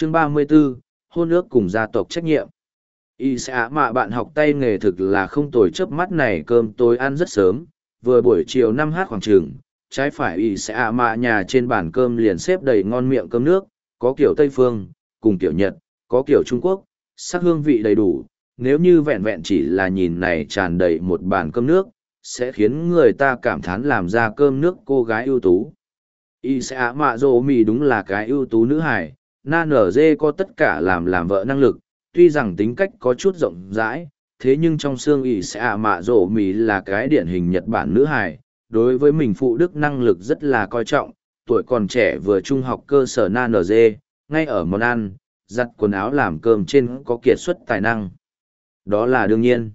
Chương 34, hôn ước cùng gia tộc trách nhiệm. Y xã mạ bạn học tay nghề thực là không tồi, chớp mắt này cơm tối ăn rất sớm, vừa buổi chiều 5h khoảng chừng, trái phải Y xã mạ nhà trên bàn cơm liền xếp đầy ngon miệng cơm nước, có kiểu Tây Phương, cùng kiểu Nhật, có kiểu Trung Quốc, sắc hương vị đầy đủ. Nếu như vẹn vẹn chỉ là nhìn này tràn đầy một bàn cơm nước, sẽ khiến người ta cảm thán làm ra cơm nước cô gái ưu tú. Y xã mạ rồ mì đúng là cái ưu tú nữ hài, na nở dê có tất cả làm vợ năng lực, tuy rằng tính cách có chút rộng rãi, thế nhưng trong xương Y xã mạ rồ mì là cái điển hình Nhật Bản nữ hài, đối với mình phụ đức năng lực rất là coi trọng, tuổi còn trẻ vừa trung học cơ sở na nở dê, ngay ở món ăn, giặt quần áo làm cơm trên có kiệt xuất tài năng. Đó là đương nhiên.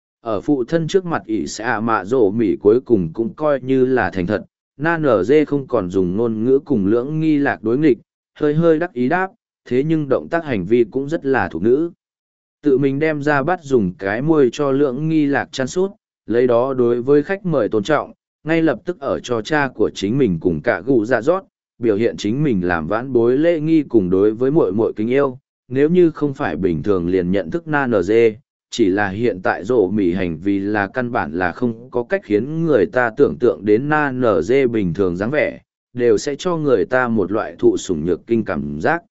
Ở phụ thân trước mặt ỷ xã mạ rổ mỉ cuối cùng cũng coi như là thành thật, na nở dê không còn dùng ngôn ngữ cùng lưỡng nghi lạc đối nghịch, hơi hơi đắc ý đáp, thế nhưng động tác hành vi cũng rất là thuộc nữ. Tự mình đem ra bắt dùng cái môi cho lưỡng nghi lạc chăn sút, lấy đó đối với khách mời tôn trọng, ngay lập tức ở cho cha của chính mình cùng cả gù dạ rót, biểu hiện chính mình làm vãn bối lễ nghi cùng đối với muội muội kính yêu, nếu như không phải bình thường liền nhận thức na nở dê, chỉ là hiện tại rổ mỉ hành vì là căn bản là không có cách khiến người ta tưởng tượng đến na nở dê bình thường dáng vẻ, đều sẽ cho người ta một loại thụ sủng nhược kinh cảm giác.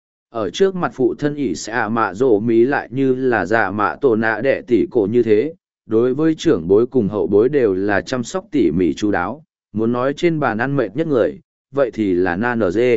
Ở trước mặt phụ thân ỷ xạ mạ rổ mí lại như là dạ mạ tổ nạ đệ tỷ cổ như thế, đối với trưởng bối cùng hậu bối đều là chăm sóc tỉ mỉ chú đáo, muốn nói trên bàn ăn mệt nhất người, vậy thì là na nở dê.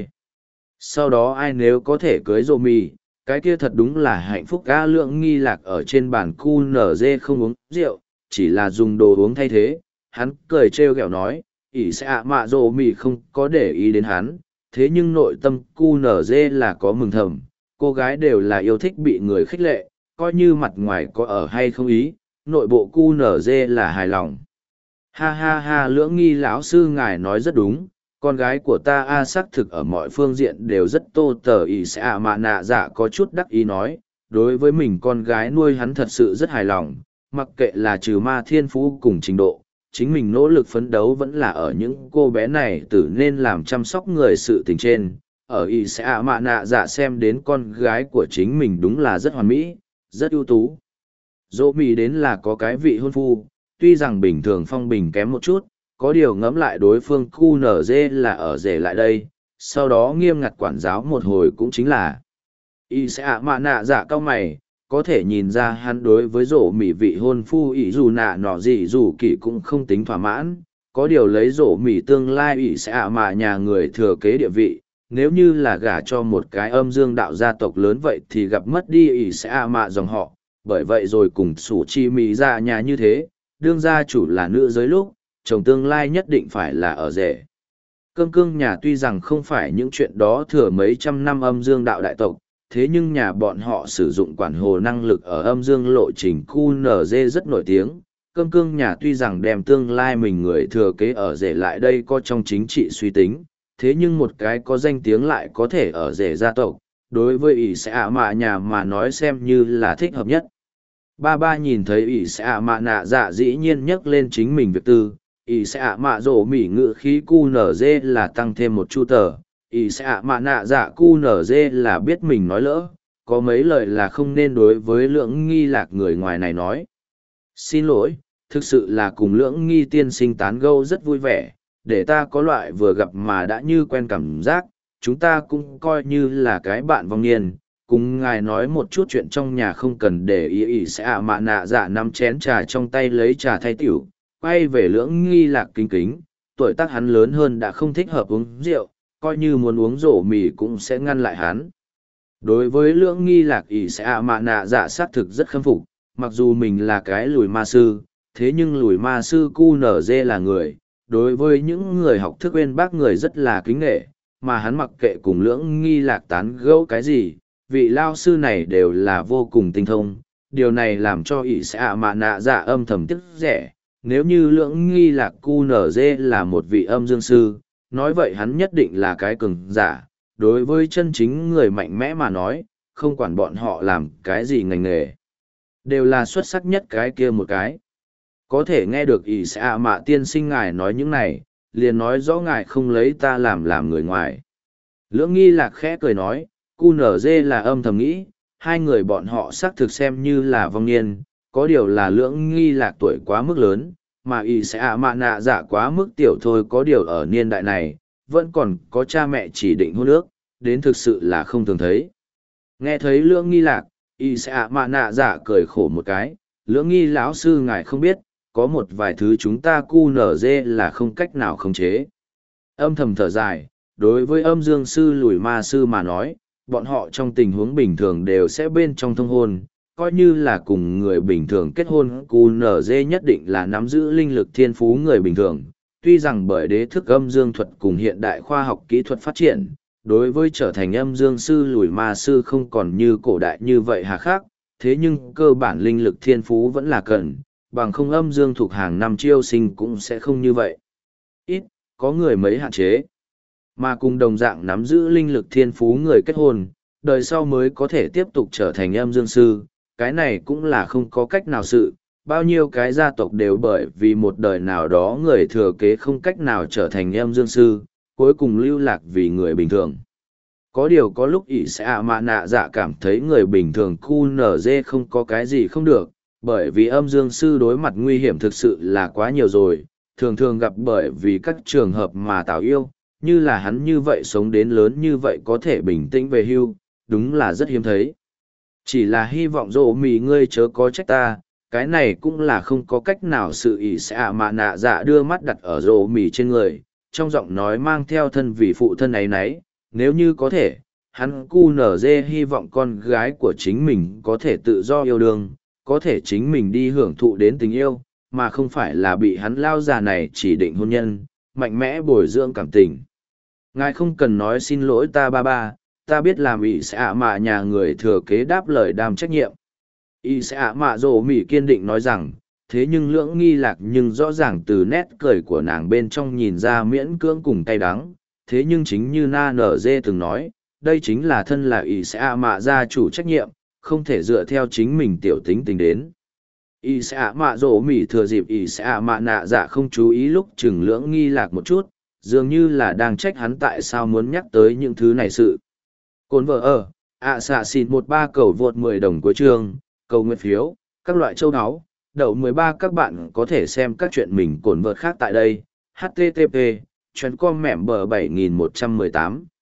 Sau đó ai nếu có thể cưới rổ mì, cái kia thật đúng là hạnh phúc. Ga lượng nghi lạc ở trên bàn cu nở dê không uống rượu, chỉ là dùng đồ uống thay thế, hắn cười trêu ghẹo nói, ỷ sẽ ạ mạ rổ mì không có để ý đến hắn, thế nhưng nội tâm cu nở dê là có mừng thầm, cô gái đều là yêu thích bị người khích lệ, coi như mặt ngoài có ở hay không ý, nội bộ cu nở dê là hài lòng. Ha ha ha, lưỡng nghi lão sư ngài nói rất đúng, con gái của ta a xác thực ở mọi phương diện đều rất tô tờ ỷ sẽ ạ mạ nạ dạ có chút đắc ý nói, đối với mình con gái nuôi hắn thật sự rất hài lòng, mặc kệ là trừ ma thiên phú cùng trình độ, chính mình nỗ lực phấn đấu vẫn là ở những cô bé này tử nên làm chăm sóc người sự tình trên. Ở ỷ sẽ ạ mạ nạ dạ xem đến con gái của chính mình đúng là rất hoàn mỹ, rất ưu tú. Dỗ mì đến là có cái vị hôn phu, tuy rằng bình thường phong bình kém một chút, có điều ngẫm lại đối phương cu nở dê là ở rể lại đây, sau đó nghiêm ngặt quản giáo một hồi cũng chính là y sẽ ạ mạ nạ dạ cao mày, có thể nhìn ra hắn đối với rổ mỉ vị hôn phu ỷ dù nạ nọ gì dù kỳ cũng không tính thỏa mãn, có điều lấy rổ mỉ tương lai ỷ sẽ ạ mạ nhà người thừa kế địa vị, nếu như là gả cho một cái âm dương đạo gia tộc lớn vậy thì gặp mất đi ỷ sẽ ạ mạ dòng họ, bởi vậy rồi cùng sủ chi mỉ ra nhà như thế, đương gia chủ là nữ giới lúc chồng tương lai nhất định phải là ở rể. Cơm cương nhà tuy rằng không phải những chuyện đó thừa mấy trăm năm âm dương đạo đại tộc, thế nhưng nhà bọn họ sử dụng quản hồ năng lực ở âm dương lộ trình QNZ rất nổi tiếng. Cơm cương nhà tuy rằng đem tương lai mình người thừa kế ở rể lại đây có trong chính trị suy tính, thế nhưng một cái có danh tiếng lại có thể ở rể gia tộc, đối với ỷ sẽ ạ mạ nhà mà nói xem như là thích hợp nhất. Ba nhìn thấy ỷ sẽ ạ mạ nạ dạ dĩ nhiên nhắc lên chính mình việc tư, ỷ sẽ ạ mạ rổ mỉ ngự khí cu nở dê là tăng thêm một chu tờ, ỷ sẽ ạ mạ nạ dạ cu nở dê là biết mình nói lỡ, có mấy lời là không nên đối với lưỡng nghi lạc người ngoài này nói. Xin lỗi, thực sự là cùng lưỡng nghi tiên sinh tán gẫu rất vui vẻ, để ta có loại vừa gặp mà đã như quen cảm giác, chúng ta cũng coi như là cái bạn vong niên. Cùng ngài nói một chút chuyện trong nhà không cần để ý sẽ ạ mạ nạ dạ nắm chén trà trong tay lấy trà thay tiểu, quay về lưỡng nghi lạc kính kính, tuổi tác hắn lớn hơn đã không thích hợp uống rượu, coi như muốn uống rổ mì cũng sẽ ngăn lại hắn. Đối với lưỡng nghi lạc sẽ ạ mạ nạ dạ xác thực rất khâm phục, mặc dù mình là cái lùi ma sư, thế nhưng lùi ma sư QNZ là người, đối với những người học thức bên bác người rất là kính nghệ, mà hắn mặc kệ cùng lưỡng nghi lạc tán gẫu cái gì, vị lao sư này đều là vô cùng tinh thông, điều này làm cho ỷ sẽ ạ mạ nạ dạ âm thầm tiếc rẻ. Nếu như lưỡng nghi lạc QNZ là một vị âm dương sư, nói vậy hắn nhất định là cái cường giả, đối với chân chính người mạnh mẽ mà nói, không quản bọn họ làm cái gì ngành nghề, đều là xuất sắc nhất cái kia một cái. Có thể nghe được ỷ sẽ ạ mạ tiên sinh ngài nói những này, liền nói rõ ngài không lấy ta làm người ngoài. Lưỡng nghi lạc khẽ cười nói, QNZ là âm thầm nghĩ, hai người bọn họ xác thực xem như là vong niên, có điều là lưỡng nghi lạc tuổi quá mức lớn, mà y sẽ ạ mạ nạ dạ quá mức tiểu thôi, có điều ở niên đại này, vẫn còn có cha mẹ chỉ định hôn ước, đến thực sự là không thường thấy. Nghe thấy lưỡng nghi lạc, y sẽ ạ mạ nạ dạ cười khổ một cái, lưỡng nghi lão sư ngài không biết, có một vài thứ chúng ta QNZ là không cách nào khống chế. Âm thầm thở dài, đối với âm dương sư lùi ma sư mà nói, bọn họ trong tình huống bình thường đều sẽ bên trong thông hôn, coi như là cùng người bình thường kết hôn. QNZ nhất định là nắm giữ linh lực thiên phú người bình thường, tuy rằng bởi đế thức âm dương thuật cùng hiện đại khoa học kỹ thuật phát triển, đối với trở thành âm dương sư lùi ma sư không còn như cổ đại như vậy hà khắc, thế nhưng cơ bản linh lực thiên phú vẫn là cần, bằng không âm dương thuộc hàng năm chiêu sinh cũng sẽ không như vậy. Ít, có người mấy hạn chế. Mà cùng đồng dạng nắm giữ linh lực thiên phú người kết hôn, đời sau mới có thể tiếp tục trở thành âm dương sư, cái này cũng là không có cách nào sự, bao nhiêu cái gia tộc đều bởi vì một đời nào đó người thừa kế không cách nào trở thành âm dương sư, cuối cùng lưu lạc vì người bình thường. Có điều có lúc ỷ sẽ ạ mạ nạ dạ cảm thấy người bình thường QNZ không có cái gì không được, bởi vì âm dương sư đối mặt nguy hiểm thực sự là quá nhiều rồi, thường thường gặp bởi vì các trường hợp mà tạo yêu, như là hắn như vậy sống đến lớn như vậy có thể bình tĩnh về hưu, đúng là rất hiếm thấy. Chỉ là hy vọng rộ mì ngươi chớ có trách ta, cái này cũng là không có cách nào. Sự ỷ sẽ ạ mạ nạ dạ đưa mắt đặt ở rộ mì trên người, trong giọng nói mang theo thân vì phụ thân ấy nấy, nếu như có thể, hắn QNZ hy vọng con gái của chính mình có thể tự do yêu đương, có thể chính mình đi hưởng thụ đến tình yêu, mà không phải là bị hắn lao già này chỉ định hôn nhân, mạnh mẽ bồi dưỡng cảm tình. Ngài không cần nói xin lỗi ta ba ba, ta biết làm ỷ sẽ ạ mạ nhà người thừa kế đáp lời đam trách nhiệm. Y sẽ ạ mạ rồ mỉ kiên định nói rằng, thế nhưng lưỡng nghi lạc nhưng rõ ràng từ nét cười của nàng bên trong nhìn ra miễn cưỡng cùng cay đắng. Thế nhưng chính như Na Nở Dê từng nói, đây chính là thân là Y sẽ ạ mạ gia chủ trách nhiệm, không thể dựa theo chính mình tiểu tính tình đến. Y sẽ ạ mạ rồ mỉ thừa dịp Y sẽ ạ mạ nạ dạ không chú ý lúc chừng lưỡng nghi lạc một chút, dường như là đang trách hắn tại sao muốn nhắc tới những thứ này sự. Cồn vợ ở, xạ xịn 13 cầu vượt 10 đồng cuối chương, cầu nguyện phiếu, các loại châu áo, đậu 13 các bạn có thể xem các chuyện mình cồn vợt khác tại đây. HTTP, chuyến com mẻm bờ 7118.